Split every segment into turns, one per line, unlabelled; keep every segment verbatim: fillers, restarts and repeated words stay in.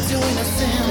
to innocence.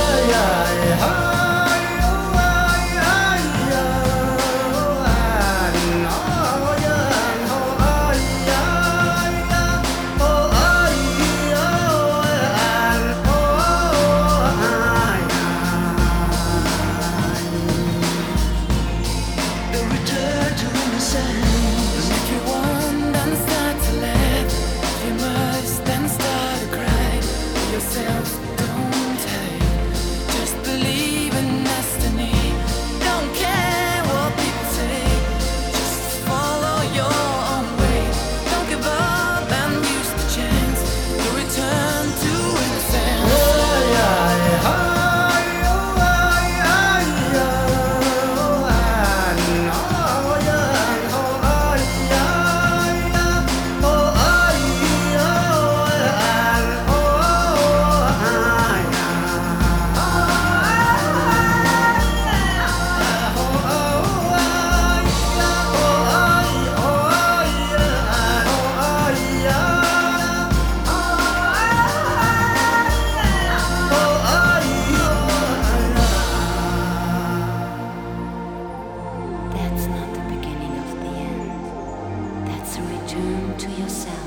The return to innocence.
If you want, then start to laugh. If you must, then start to cry. Yourself, don't hate. Just believe in destiny. Don't care what people say. Just follow your own way. Don't give up and use the chance to return to innocence.
That's not the beginning of the end. That's a return to yourself.